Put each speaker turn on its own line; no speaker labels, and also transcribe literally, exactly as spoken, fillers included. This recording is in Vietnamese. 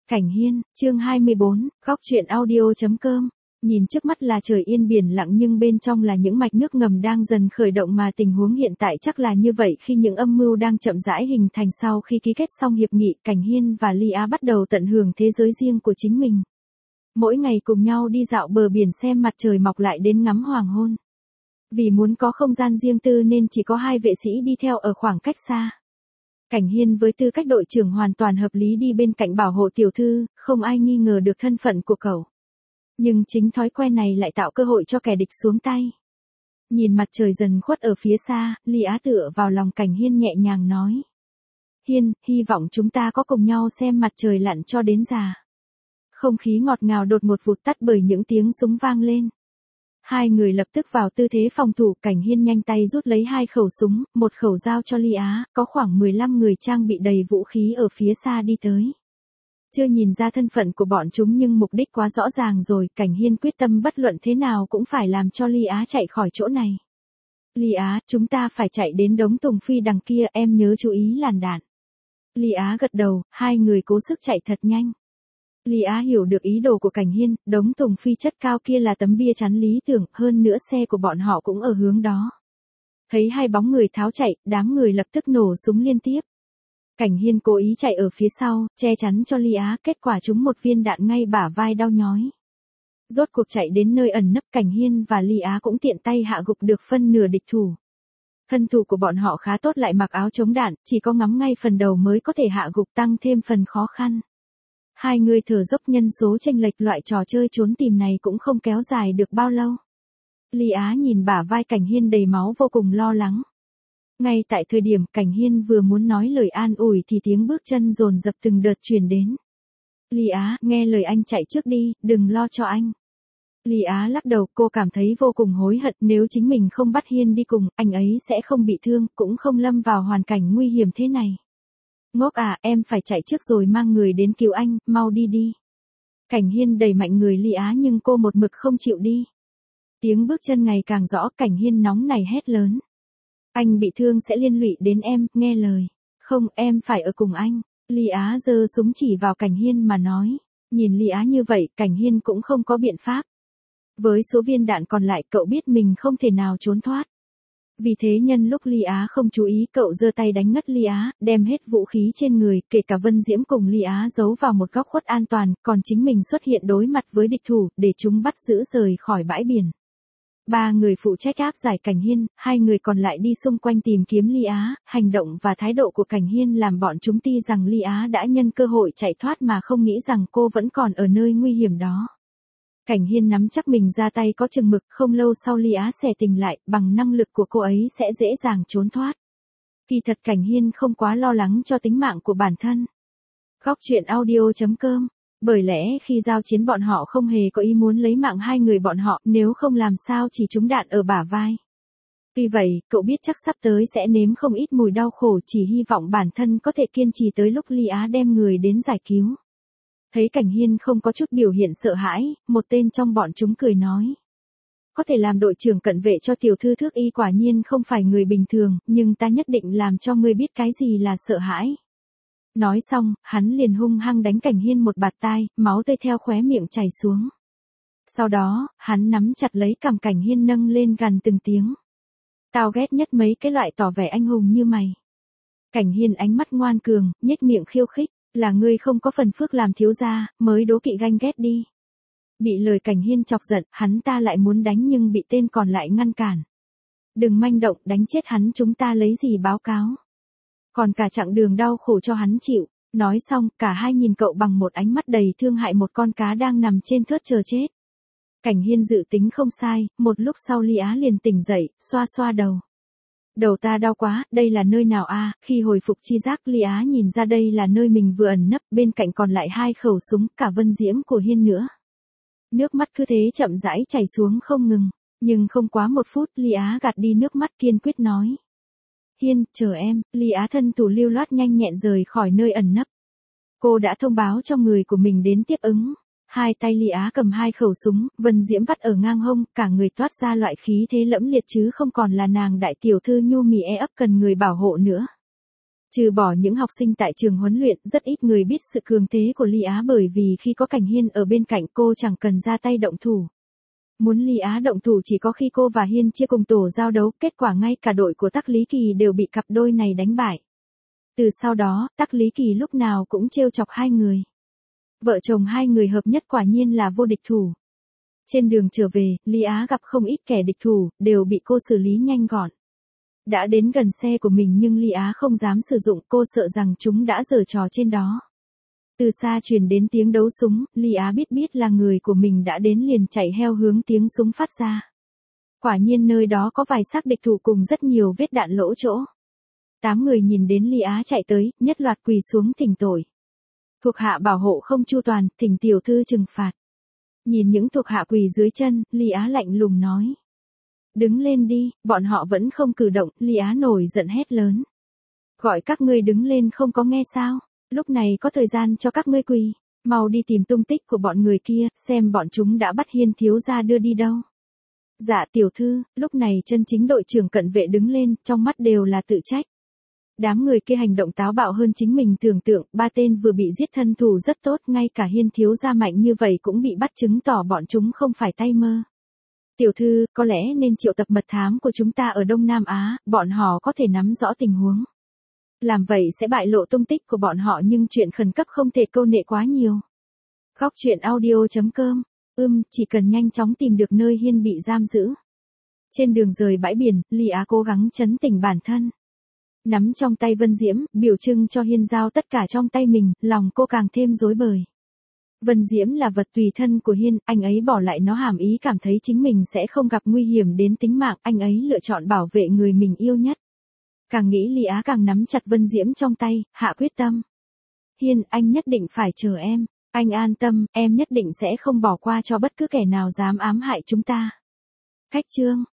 Cảnh Hiên, chương hai mươi bốn, góc truyện audio.com. Nhìn trước mắt là trời yên biển lặng nhưng bên trong là những mạch nước ngầm đang dần khởi động mà tình huống hiện tại chắc là như vậy khi những âm mưu đang chậm rãi hình thành sau khi ký kết xong hiệp nghị, Cảnh Hiên và Ly Á bắt đầu tận hưởng thế giới riêng của chính mình. Mỗi ngày cùng nhau đi dạo bờ biển xem mặt trời mọc lại đến ngắm hoàng hôn. Vì muốn có không gian riêng tư nên chỉ có hai vệ sĩ đi theo ở khoảng cách xa. Cảnh Hiên với tư cách đội trưởng hoàn toàn hợp lý đi bên cạnh bảo hộ tiểu thư, không ai nghi ngờ được thân phận của cậu. Nhưng chính thói quen này lại tạo cơ hội cho kẻ địch xuống tay. Nhìn mặt trời dần khuất ở phía xa, Ly Á tựa vào lòng Cảnh Hiên nhẹ nhàng nói. Hiên, hy vọng chúng ta có cùng nhau xem mặt trời lặn cho đến già. Không khí ngọt ngào đột một vụt tắt bởi những tiếng súng vang lên. Hai người lập tức vào tư thế phòng thủ, Cảnh Hiên nhanh tay rút lấy hai khẩu súng, một khẩu giao cho Ly Á, có khoảng mười lăm người trang bị đầy vũ khí ở phía xa đi tới. Chưa nhìn ra thân phận của bọn chúng nhưng mục đích quá rõ ràng rồi, Cảnh Hiên quyết tâm bất luận thế nào cũng phải làm cho Ly Á chạy khỏi chỗ này. Ly Á, chúng ta phải chạy đến đống tùng phi đằng kia, em nhớ chú ý làn đạn. Ly Á gật đầu, hai người cố sức chạy thật nhanh. Ly Á hiểu được ý đồ của Cảnh Hiên, đống tùng phi chất cao kia là tấm bia chắn lý tưởng, hơn nữa xe của bọn họ cũng ở hướng đó. Thấy hai bóng người tháo chạy, đám người lập tức nổ súng liên tiếp. Cảnh Hiên cố ý chạy ở phía sau, che chắn cho Ly Á, kết quả trúng một viên đạn ngay bả vai đau nhói. Rốt cuộc chạy đến nơi ẩn nấp, Cảnh Hiên và Ly Á cũng tiện tay hạ gục được phân nửa địch thủ. Thân thủ của bọn họ khá tốt, lại mặc áo chống đạn, chỉ có ngắm ngay phần đầu mới có thể hạ gục, tăng thêm phần khó khăn. Hai người thở dốc, nhân số chênh lệch, loại trò chơi trốn tìm này cũng không kéo dài được bao lâu. Ly Á nhìn bả vai Cảnh Hiên đầy máu vô cùng lo lắng. Ngay tại thời điểm Cảnh Hiên vừa muốn nói lời an ủi thì tiếng bước chân dồn dập từng đợt truyền đến. Ly Á, nghe lời anh chạy trước đi, đừng lo cho anh. Ly Á lắc đầu, cô cảm thấy vô cùng hối hận, nếu chính mình không bắt Hiên đi cùng, anh ấy sẽ không bị thương, cũng không lâm vào hoàn cảnh nguy hiểm thế này. Ngốc à, em phải chạy trước rồi mang người đến cứu anh, mau đi đi. Cảnh Hiên đẩy mạnh người Ly Á nhưng cô một mực không chịu đi. Tiếng bước chân ngày càng rõ, Cảnh Hiên nóng này hét lớn. Anh bị thương sẽ liên lụy đến em, nghe lời. Không, em phải ở cùng anh. Ly Á giơ súng chỉ vào Cảnh Hiên mà nói. Nhìn Ly Á như vậy, Cảnh Hiên cũng không có biện pháp. Với số viên đạn còn lại, cậu biết mình không thể nào trốn thoát. Vì thế nhân lúc Ly Á không chú ý, cậu giơ tay đánh ngất Ly Á, đem hết vũ khí trên người, kể cả Vân Diễm cùng Ly Á giấu vào một góc khuất an toàn, còn chính mình xuất hiện đối mặt với địch thủ, để chúng bắt giữ rời khỏi bãi biển. Ba người phụ trách áp giải Cảnh Hiên, hai người còn lại đi xung quanh tìm kiếm Ly Á, hành động và thái độ của Cảnh Hiên làm bọn chúng tin rằng Ly Á đã nhân cơ hội chạy thoát mà không nghĩ rằng cô vẫn còn ở nơi nguy hiểm đó. Cảnh Hiên nắm chắc mình ra tay có chừng mực, không lâu sau Ly Á xẻ tình lại, bằng năng lực của cô ấy sẽ dễ dàng trốn thoát. Kỳ thật Cảnh Hiên không quá lo lắng cho tính mạng của bản thân. Góc truyện audio.com. Bởi lẽ khi giao chiến bọn họ không hề có ý muốn lấy mạng hai người bọn họ, nếu không làm sao chỉ trúng đạn ở bả vai. Tuy vậy, cậu biết chắc sắp tới sẽ nếm không ít mùi đau khổ, chỉ hy vọng bản thân có thể kiên trì tới lúc Ly Á đem người đến giải cứu. Thấy Cảnh Hiên không có chút biểu hiện sợ hãi, một tên trong bọn chúng cười nói. Có thể làm đội trưởng cận vệ cho tiểu thư Thước Y quả nhiên không phải người bình thường, nhưng ta nhất định làm cho ngươi biết cái gì là sợ hãi. Nói xong, hắn liền hung hăng đánh Cảnh Hiên một bạt tai, máu tươi theo khóe miệng chảy xuống. Sau đó, hắn nắm chặt lấy cằm Cảnh Hiên nâng lên gằn từng tiếng. Tao ghét nhất mấy cái loại tỏ vẻ anh hùng như mày. Cảnh Hiên ánh mắt ngoan cường, nhếch miệng khiêu khích, là ngươi không có phần phước làm thiếu gia, mới đố kỵ ganh ghét đi. Bị lời Cảnh Hiên chọc giận, hắn ta lại muốn đánh nhưng bị tên còn lại ngăn cản. Đừng manh động, đánh chết hắn chúng ta lấy gì báo cáo. Còn cả chặng đường đau khổ cho hắn chịu. Nói xong, cả hai nhìn cậu bằng một ánh mắt đầy thương hại, một con cá đang nằm trên thớt chờ chết. Cảnh Hiên dự tính không sai, một lúc sau Ly Á liền tỉnh dậy, xoa xoa đầu. Đầu ta đau quá, đây là nơi nào a? Khi hồi phục chi giác, Ly Á nhìn ra đây là nơi mình vừa ẩn nấp, bên cạnh còn lại hai khẩu súng, cả Vân Diễm của Hiên nữa. Nước mắt cứ thế chậm rãi chảy xuống không ngừng, nhưng không quá một phút, Ly Á gạt đi nước mắt, kiên quyết nói. Hiên, chờ em. Ly Á thân thủ lưu loát nhanh nhẹn rời khỏi nơi ẩn nấp. Cô đã thông báo cho người của mình đến tiếp ứng. Hai tay Ly Á cầm hai khẩu súng, Vân Diễm vắt ở ngang hông, cả người toát ra loại khí thế lẫm liệt chứ không còn là nàng đại tiểu thư nhu mì e ấp cần người bảo hộ nữa. Trừ bỏ những học sinh tại trường huấn luyện, rất ít người biết sự cường thế của Ly Á bởi vì khi có Cảnh Hiên ở bên cạnh cô chẳng cần ra tay động thủ. Muốn Ly Á động thủ chỉ có khi cô và Hiên chia cùng tổ giao đấu, kết quả ngay cả đội của Tắc Lý Kỳ đều bị cặp đôi này đánh bại. Từ sau đó, Tắc Lý Kỳ lúc nào cũng trêu chọc hai người. Vợ chồng hai người hợp nhất quả nhiên là vô địch thủ. Trên đường trở về, Ly Á gặp không ít kẻ địch thủ, đều bị cô xử lý nhanh gọn. Đã đến gần xe của mình nhưng Ly Á không dám sử dụng, cô sợ rằng chúng đã giở trò trên đó. Từ xa truyền đến tiếng đấu súng, Ly Á biết biết là người của mình đã đến liền chạy theo hướng tiếng súng phát ra. Quả nhiên nơi đó có vài xác địch thủ cùng rất nhiều vết đạn lỗ chỗ. Tám người nhìn đến Ly Á chạy tới, nhất loạt quỳ xuống thỉnh tội. Thuộc hạ bảo hộ không chu toàn, thỉnh tiểu thư trừng phạt. Nhìn những thuộc hạ quỳ dưới chân, Ly Á lạnh lùng nói. Đứng lên đi, bọn họ vẫn không cử động, Ly Á nổi giận hét lớn. Gọi các ngươi đứng lên không có nghe sao, lúc này có thời gian cho các ngươi quỳ, mau đi tìm tung tích của bọn người kia, xem bọn chúng đã bắt Hiên thiếu gia đưa đi đâu. Dạ tiểu thư, lúc này chân chính đội trưởng cận vệ đứng lên, trong mắt đều là tự trách. Đám người kia hành động táo bạo hơn chính mình tưởng tượng, ba tên vừa bị giết thân thủ rất tốt, ngay cả Hiên thiếu gia mạnh như vậy cũng bị bắt, chứng tỏ bọn chúng không phải tay mơ. Tiểu thư, có lẽ nên triệu tập mật thám của chúng ta ở Đông Nam Á, bọn họ có thể nắm rõ tình huống. Làm vậy sẽ bại lộ tung tích của bọn họ nhưng chuyện khẩn cấp không thể câu nệ quá nhiều. Góc truyện audio chấm com, ưm, chỉ cần nhanh chóng tìm được nơi Hiên bị giam giữ. Trên đường rời bãi biển, Ly Á cố gắng trấn tĩnh bản thân. Nắm trong tay Vân Diễm, biểu trưng cho Hiên giao tất cả trong tay mình, lòng cô càng thêm rối bời. Vân Diễm là vật tùy thân của Hiên, anh ấy bỏ lại nó hàm ý cảm thấy chính mình sẽ không gặp nguy hiểm đến tính mạng, anh ấy lựa chọn bảo vệ người mình yêu nhất. Càng nghĩ Ly Á càng nắm chặt Vân Diễm trong tay, hạ quyết tâm. Hiên, anh nhất định phải chờ em, anh an tâm, em nhất định sẽ không bỏ qua cho bất cứ kẻ nào dám ám hại chúng ta. Khách chương